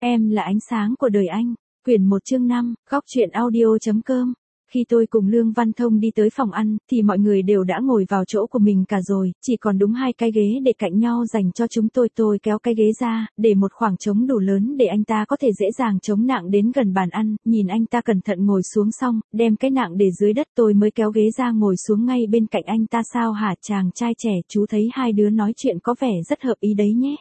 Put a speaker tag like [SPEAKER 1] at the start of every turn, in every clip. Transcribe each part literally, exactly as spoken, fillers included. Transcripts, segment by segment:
[SPEAKER 1] Em là ánh sáng của đời anh. Quyển một chương năm, góc truyện audio.com. Khi tôi cùng Lương Văn Thông đi tới phòng ăn, thì mọi người đều đã ngồi vào chỗ của mình cả rồi, chỉ còn đúng hai cái ghế để cạnh nhau dành cho chúng tôi. Tôi kéo cái ghế ra, để một khoảng trống đủ lớn để anh ta có thể dễ dàng chống nặng đến gần bàn ăn, nhìn anh ta cẩn thận ngồi xuống xong, đem cái nặng để dưới đất, tôi mới kéo ghế ra ngồi xuống ngay bên cạnh anh ta. Sao hả chàng trai trẻ, chú thấy hai đứa nói chuyện có vẻ rất hợp ý đấy nhé.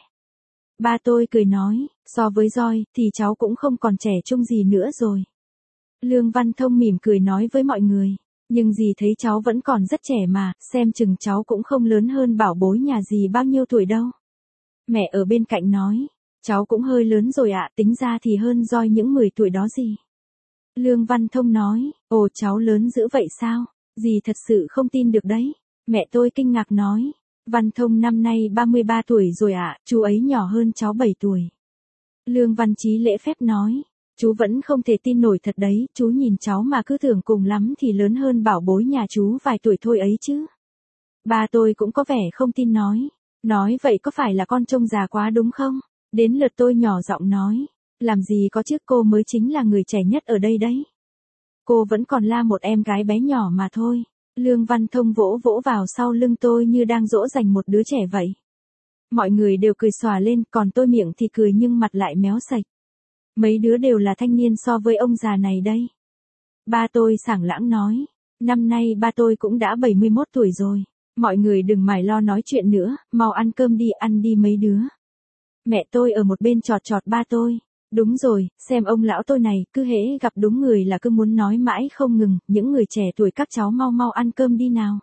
[SPEAKER 1] Ba tôi cười nói, so với Joy, thì cháu cũng không còn trẻ trung gì nữa rồi. Lương Văn Thông mỉm cười nói với mọi người, nhưng dì thấy cháu vẫn còn rất trẻ mà, xem chừng cháu cũng không lớn hơn bảo bối nhà dì bao nhiêu tuổi đâu. Mẹ ở bên cạnh nói, cháu cũng hơi lớn rồi ạ, tính ra thì hơn Joy những mười tuổi đó gì. Lương Văn Thông nói, ồ cháu lớn dữ vậy sao, dì thật sự không tin được đấy. Mẹ tôi kinh ngạc nói, Văn Thông năm nay ba mươi ba tuổi rồi ạ, chú ấy nhỏ hơn cháu bảy tuổi. Lương Văn Chí lễ phép nói, chú vẫn không thể tin nổi thật đấy, chú nhìn cháu mà cứ tưởng cùng lắm thì lớn hơn bảo bối nhà chú vài tuổi thôi ấy chứ. Ba tôi cũng có vẻ không tin nói, nói vậy có phải là con trông già quá đúng không? Đến lượt tôi nhỏ giọng nói, làm gì có chứ, cô mới chính là người trẻ nhất ở đây đấy. Cô vẫn còn là một em gái bé nhỏ mà thôi. Lương Văn Thông vỗ vỗ vào sau lưng tôi như đang dỗ dành một đứa trẻ vậy. Mọi người đều cười xòa lên, còn tôi miệng thì cười nhưng mặt lại méo sạch. Mấy đứa đều là thanh niên so với ông già này đây. Ba tôi sảng lãng nói, năm nay ba tôi cũng đã bảy mươi mốt tuổi rồi. Mọi người đừng mải lo nói chuyện nữa, mau ăn cơm đi, ăn đi mấy đứa. Mẹ tôi ở một bên chọt chọt ba tôi. Đúng rồi, xem ông lão tôi này, cứ hễ gặp đúng người là cứ muốn nói mãi không ngừng, những người trẻ tuổi các cháu mau mau ăn cơm đi nào.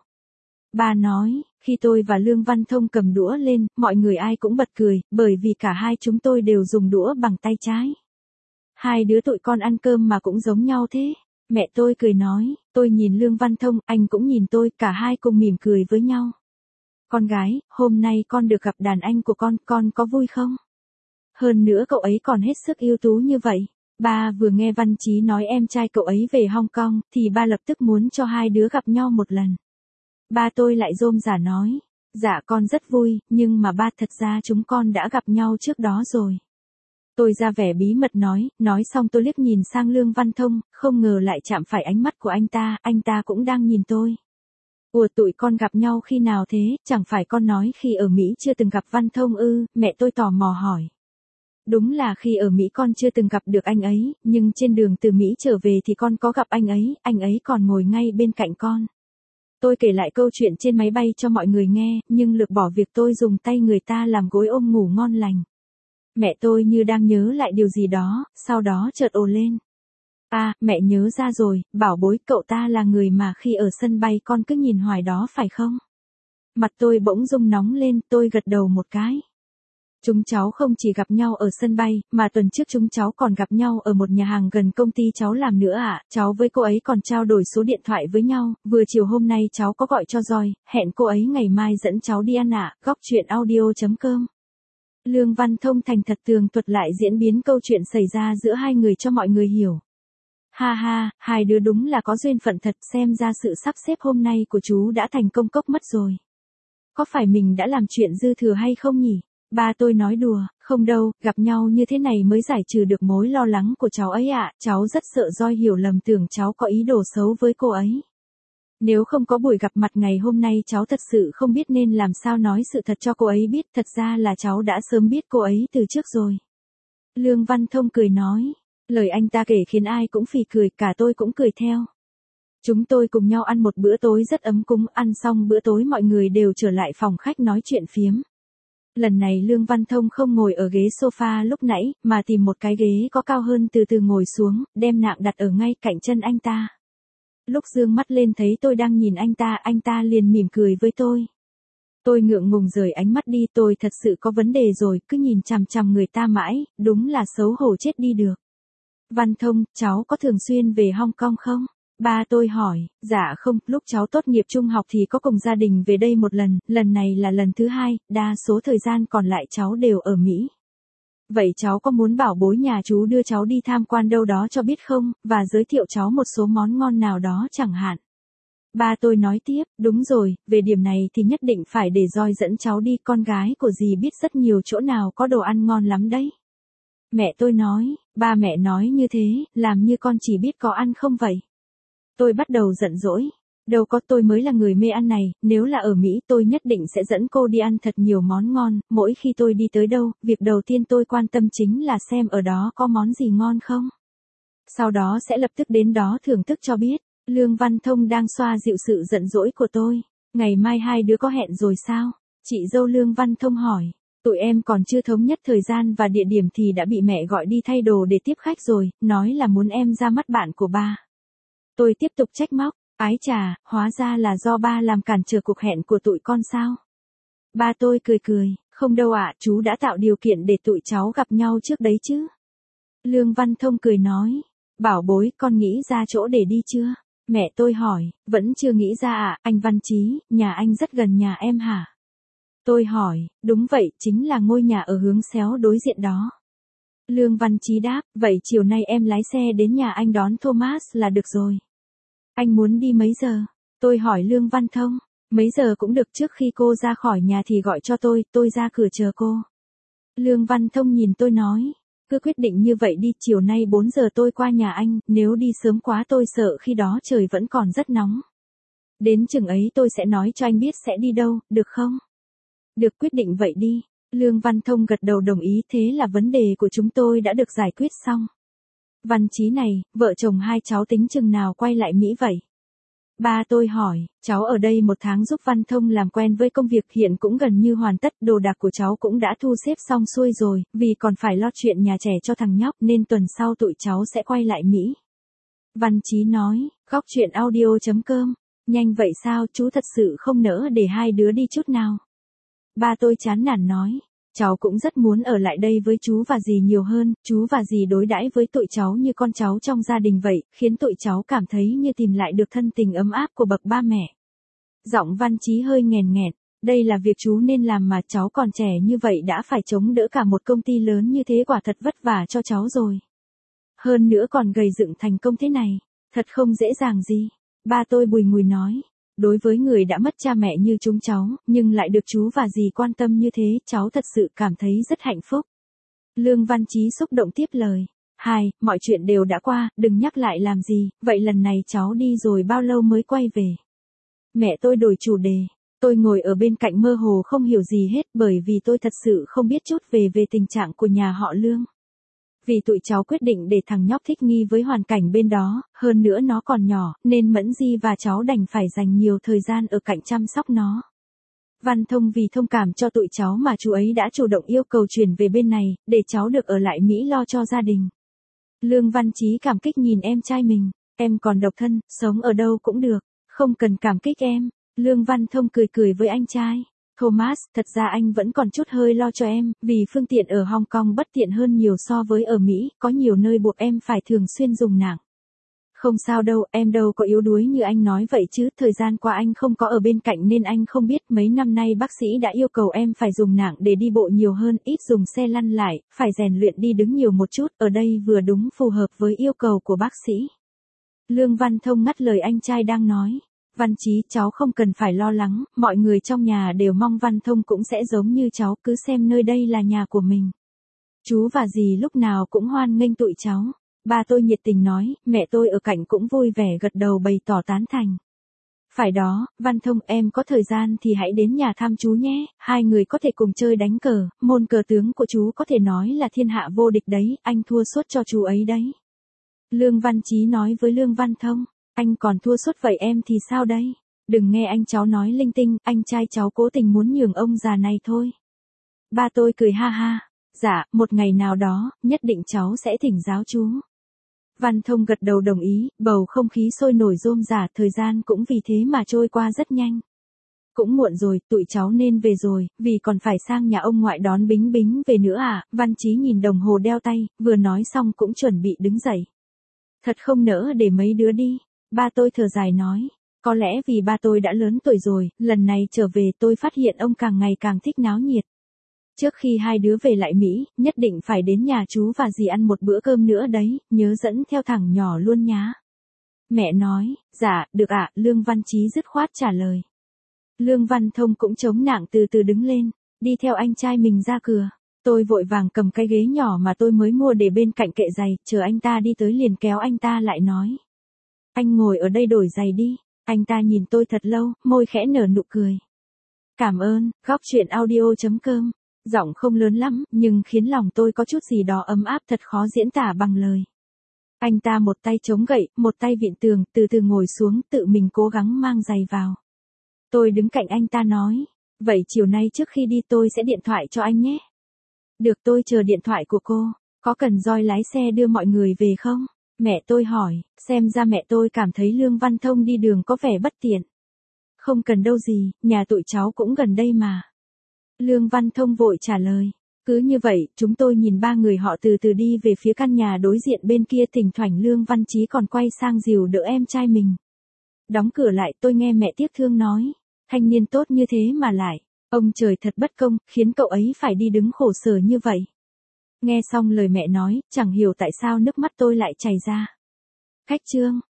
[SPEAKER 1] Ba nói, khi tôi và Lương Văn Thông cầm đũa lên, mọi người ai cũng bật cười, bởi vì cả hai chúng tôi đều dùng đũa bằng tay trái. Hai đứa tụi con ăn cơm mà cũng giống nhau thế. Mẹ tôi cười nói, tôi nhìn Lương Văn Thông, anh cũng nhìn tôi, cả hai cùng mỉm cười với nhau. Con gái, hôm nay con được gặp đàn anh của con, con có vui không? Hơn nữa cậu ấy còn hết sức ưu tú như vậy. Ba vừa nghe Văn Chí nói em trai cậu ấy về Hong Kong, thì ba lập tức muốn cho hai đứa gặp nhau một lần. Ba tôi lại rôm rả nói, dạ con rất vui, nhưng mà ba thật ra chúng con đã gặp nhau trước đó rồi. Tôi ra vẻ bí mật nói, nói xong tôi liếc nhìn sang Lương Văn Thông, không ngờ lại chạm phải ánh mắt của anh ta, anh ta cũng đang nhìn tôi. Ủa tụi con gặp nhau khi nào thế, chẳng phải con nói khi ở Mỹ chưa từng gặp Văn Thông ư, mẹ tôi tò mò hỏi. Đúng là khi ở Mỹ con chưa từng gặp được anh ấy, nhưng trên đường từ Mỹ trở về thì con có gặp anh ấy, anh ấy còn ngồi ngay bên cạnh con. Tôi kể lại câu chuyện trên máy bay cho mọi người nghe, nhưng lược bỏ việc tôi dùng tay người ta làm gối ôm ngủ ngon lành. Mẹ tôi như đang nhớ lại điều gì đó, sau đó chợt ồ lên. À, mẹ nhớ ra rồi, bảo bối cậu ta là người mà khi ở sân bay con cứ nhìn hoài đó phải không? Mặt tôi bỗng rung nóng lên, tôi gật đầu một cái. Chúng cháu không chỉ gặp nhau ở sân bay, mà tuần trước chúng cháu còn gặp nhau ở một nhà hàng gần công ty cháu làm nữa ạ. À. Cháu với cô ấy còn trao đổi số điện thoại với nhau, vừa chiều hôm nay cháu có gọi cho Joy, hẹn cô ấy ngày mai dẫn cháu đi ăn ạ. À. Góc truyện audio.com. Lương Văn Thông thành thật tường thuật lại diễn biến câu chuyện xảy ra giữa hai người cho mọi người hiểu. Ha ha, hai đứa đúng là có duyên phận thật, xem ra sự sắp xếp hôm nay của chú đã thành công cốc mất rồi. Có phải mình đã làm chuyện dư thừa hay không nhỉ? Ba tôi nói đùa, không đâu, gặp nhau như thế này mới giải trừ được mối lo lắng của cháu ấy ạ, à. Cháu rất sợ Joy hiểu lầm tưởng cháu có ý đồ xấu với cô ấy. Nếu không có buổi gặp mặt ngày hôm nay cháu thật sự không biết nên làm sao nói sự thật cho cô ấy biết, thật ra là cháu đã sớm biết cô ấy từ trước rồi. Lương Văn Thông cười nói, lời anh ta kể khiến ai cũng phì cười, cả tôi cũng cười theo. Chúng tôi cùng nhau ăn một bữa tối rất ấm cúng, ăn xong bữa tối mọi người đều trở lại phòng khách nói chuyện phiếm. Lần này Lương Văn Thông không ngồi ở ghế sofa lúc nãy, mà tìm một cái ghế có cao hơn từ từ ngồi xuống, đem nạng đặt ở ngay cạnh chân anh ta. Lúc dương mắt lên thấy tôi đang nhìn anh ta, anh ta liền mỉm cười với tôi. Tôi ngượng ngùng rời ánh mắt đi, tôi thật sự có vấn đề rồi, cứ nhìn chằm chằm người ta mãi, đúng là xấu hổ chết đi được. Văn Thông, cháu có thường xuyên về Hong Kong không? Ba tôi hỏi, dạ không, lúc cháu tốt nghiệp trung học thì có cùng gia đình về đây một lần, lần này là lần thứ hai, đa số thời gian còn lại cháu đều ở Mỹ. Vậy cháu có muốn bảo bối nhà chú đưa cháu đi tham quan đâu đó cho biết không, và giới thiệu cháu một số món ngon nào đó chẳng hạn. Ba tôi nói tiếp, đúng rồi, về điểm này thì nhất định phải để Joy dẫn cháu đi, con gái của dì biết rất nhiều chỗ nào có đồ ăn ngon lắm đấy. Mẹ tôi nói, ba mẹ nói như thế, làm như con chỉ biết có ăn không vậy. Tôi bắt đầu giận dỗi. Đâu có, tôi mới là người mê ăn này, nếu là ở Mỹ tôi nhất định sẽ dẫn cô đi ăn thật nhiều món ngon, mỗi khi tôi đi tới đâu, việc đầu tiên tôi quan tâm chính là xem ở đó có món gì ngon không. Sau đó sẽ lập tức đến đó thưởng thức cho biết. Lương Văn Thông đang xoa dịu sự giận dỗi của tôi. Ngày mai hai đứa có hẹn rồi sao? Chị dâu Lương Văn Thông hỏi. Tụi em còn chưa thống nhất thời gian và địa điểm thì đã bị mẹ gọi đi thay đồ để tiếp khách rồi, nói là muốn em ra mắt bạn của ba. Tôi tiếp tục trách móc. Ái chà, hóa ra là do ba làm cản trở cuộc hẹn của tụi con sao? Ba tôi cười cười, không đâu ạ, chú đã tạo điều kiện để tụi cháu gặp nhau trước đấy chứ. Lương Văn Thông cười nói, bảo bối, con nghĩ ra chỗ để đi chưa? Mẹ tôi hỏi, vẫn chưa nghĩ ra ạ, anh Văn Chí, nhà anh rất gần nhà em hả? Tôi hỏi, đúng vậy, chính là ngôi nhà ở hướng xéo đối diện đó. Lương Văn Chí đáp, vậy chiều nay em lái xe đến nhà anh đón Thomas là được rồi. Anh muốn đi mấy giờ? Tôi hỏi Lương Văn Thông. Mấy giờ cũng được, trước khi cô ra khỏi nhà thì gọi cho tôi, tôi ra cửa chờ cô. Lương Văn Thông nhìn tôi nói. Cứ quyết định như vậy đi, chiều nay bốn giờ tôi qua nhà anh, nếu đi sớm quá tôi sợ khi đó trời vẫn còn rất nóng. Đến chừng ấy tôi sẽ nói cho anh biết sẽ đi đâu, được không? Được, quyết định vậy đi. Lương Văn Thông gật đầu đồng ý, thế là vấn đề của chúng tôi đã được giải quyết xong. Văn Chí này, vợ chồng hai cháu tính chừng nào quay lại Mỹ vậy? Ba tôi hỏi, cháu ở đây một tháng giúp Văn Thông làm quen với công việc, hiện cũng gần như hoàn tất, đồ đạc của cháu cũng đã thu xếp xong xuôi rồi, vì còn phải lo chuyện nhà trẻ cho thằng nhóc nên tuần sau tụi cháu sẽ quay lại Mỹ. Văn Chí nói, góc truyện audio chấm com, nhanh vậy sao, chú thật sự không nỡ để hai đứa đi chút nào. Ba tôi chán nản nói. Cháu cũng rất muốn ở lại đây với chú và dì nhiều hơn, chú và dì đối đãi với tụi cháu như con cháu trong gia đình vậy, khiến tụi cháu cảm thấy như tìm lại được thân tình ấm áp của bậc ba mẹ. Giọng Văn Chí hơi nghèn nghẹt, đây là việc chú nên làm mà, cháu còn trẻ như vậy đã phải chống đỡ cả một công ty lớn như thế, quả thật vất vả cho cháu rồi. Hơn nữa còn gầy dựng thành công thế này, thật không dễ dàng gì. Ba tôi bùi ngùi nói. Đối với người đã mất cha mẹ như chúng cháu, nhưng lại được chú và dì quan tâm như thế, cháu thật sự cảm thấy rất hạnh phúc. Lương Văn Chí xúc động tiếp lời. Hai, mọi chuyện đều đã qua, đừng nhắc lại làm gì, vậy lần này cháu đi rồi bao lâu mới quay về? Mẹ tôi đổi chủ đề. Tôi ngồi ở bên cạnh mơ hồ không hiểu gì hết, bởi vì tôi thật sự không biết chút về về tình trạng của nhà họ Lương. Vì tụi cháu quyết định để thằng nhóc thích nghi với hoàn cảnh bên đó, hơn nữa nó còn nhỏ, nên Mẫn Di và cháu đành phải dành nhiều thời gian ở cạnh chăm sóc nó. Văn Thông vì thông cảm cho tụi cháu mà chú ấy đã chủ động yêu cầu chuyển về bên này, để cháu được ở lại Mỹ lo cho gia đình. Lương Văn Chí cảm kích nhìn em trai mình, em còn độc thân, sống ở đâu cũng được, không cần cảm kích em. Lương Văn Thông cười cười với anh trai. Thomas, thật ra anh vẫn còn chút hơi lo cho em, vì phương tiện ở Hong Kong bất tiện hơn nhiều so với ở Mỹ, có nhiều nơi buộc em phải thường xuyên dùng nạng. Không sao đâu, em đâu có yếu đuối như anh nói vậy chứ, thời gian qua anh không có ở bên cạnh nên anh không biết, mấy năm nay bác sĩ đã yêu cầu em phải dùng nạng để đi bộ nhiều hơn, ít dùng xe lăn lại, phải rèn luyện đi đứng nhiều một chút, ở đây vừa đúng phù hợp với yêu cầu của bác sĩ. Lương Văn Thông ngắt lời anh trai đang nói. Văn Chí, cháu không cần phải lo lắng, mọi người trong nhà đều mong Văn Thông cũng sẽ giống như cháu, cứ xem nơi đây là nhà của mình. Chú và dì lúc nào cũng hoan nghênh tụi cháu. Ba tôi nhiệt tình nói, mẹ tôi ở cạnh cũng vui vẻ gật đầu bày tỏ tán thành. Phải đó, Văn Thông, em có thời gian thì hãy đến nhà thăm chú nhé, hai người có thể cùng chơi đánh cờ, môn cờ tướng của chú có thể nói là thiên hạ vô địch đấy, anh thua suốt cho chú ấy đấy. Lương Văn Chí nói với Lương Văn Thông. Anh còn thua suốt vậy em thì sao đây? Đừng nghe anh cháu nói linh tinh, anh trai cháu cố tình muốn nhường ông già này thôi. Ba tôi cười ha ha. Dạ, một ngày nào đó, nhất định cháu sẽ thỉnh giáo chú. Văn Thông gật đầu đồng ý, bầu không khí sôi nổi rôm rả, thời gian cũng vì thế mà trôi qua rất nhanh. Cũng muộn rồi, tụi cháu nên về rồi, vì còn phải sang nhà ông ngoại đón Bính Bính về nữa à, Văn Chí nhìn đồng hồ đeo tay, vừa nói xong cũng chuẩn bị đứng dậy. Thật không nỡ để mấy đứa đi. Ba tôi thở dài nói, có lẽ vì ba tôi đã lớn tuổi rồi, lần này trở về tôi phát hiện ông càng ngày càng thích náo nhiệt. Trước khi hai đứa về lại Mỹ, nhất định phải đến nhà chú và dì ăn một bữa cơm nữa đấy, nhớ dẫn theo thằng nhỏ luôn nhá. Mẹ nói, dạ, được ạ, Lương Văn Chí dứt khoát trả lời. Lương Văn Thông cũng chống nạng từ từ đứng lên, đi theo anh trai mình ra cửa. Tôi vội vàng cầm cái ghế nhỏ mà tôi mới mua để bên cạnh kệ giày, chờ anh ta đi tới liền kéo anh ta lại nói. Anh ngồi ở đây đổi giày đi. Anh ta nhìn tôi thật lâu, môi khẽ nở nụ cười. Cảm ơn, góc chuyện audio chấm com. Giọng không lớn lắm, nhưng khiến lòng tôi có chút gì đó ấm áp thật khó diễn tả bằng lời. Anh ta một tay chống gậy, một tay vịn tường, từ từ ngồi xuống, tự mình cố gắng mang giày vào. Tôi đứng cạnh anh ta nói, vậy chiều nay trước khi đi tôi sẽ điện thoại cho anh nhé. Được, tôi chờ điện thoại của cô. Có cần Joy lái xe đưa mọi người về không? Mẹ tôi hỏi, xem ra mẹ tôi cảm thấy Lương Văn Thông đi đường có vẻ bất tiện. Không cần đâu dì, nhà tụi cháu cũng gần đây mà. Lương Văn Thông vội trả lời. Cứ như vậy, chúng tôi nhìn ba người họ từ từ đi về phía căn nhà đối diện bên kia, thỉnh thoảng Lương Văn Chí còn quay sang dìu đỡ em trai mình. Đóng cửa lại, tôi nghe mẹ tiếc thương nói. Thanh niên tốt như thế mà lại. Ông trời thật bất công, khiến cậu ấy phải đi đứng khổ sở như vậy. Nghe xong lời mẹ nói, chẳng hiểu tại sao nước mắt tôi lại chảy ra. Khách trương.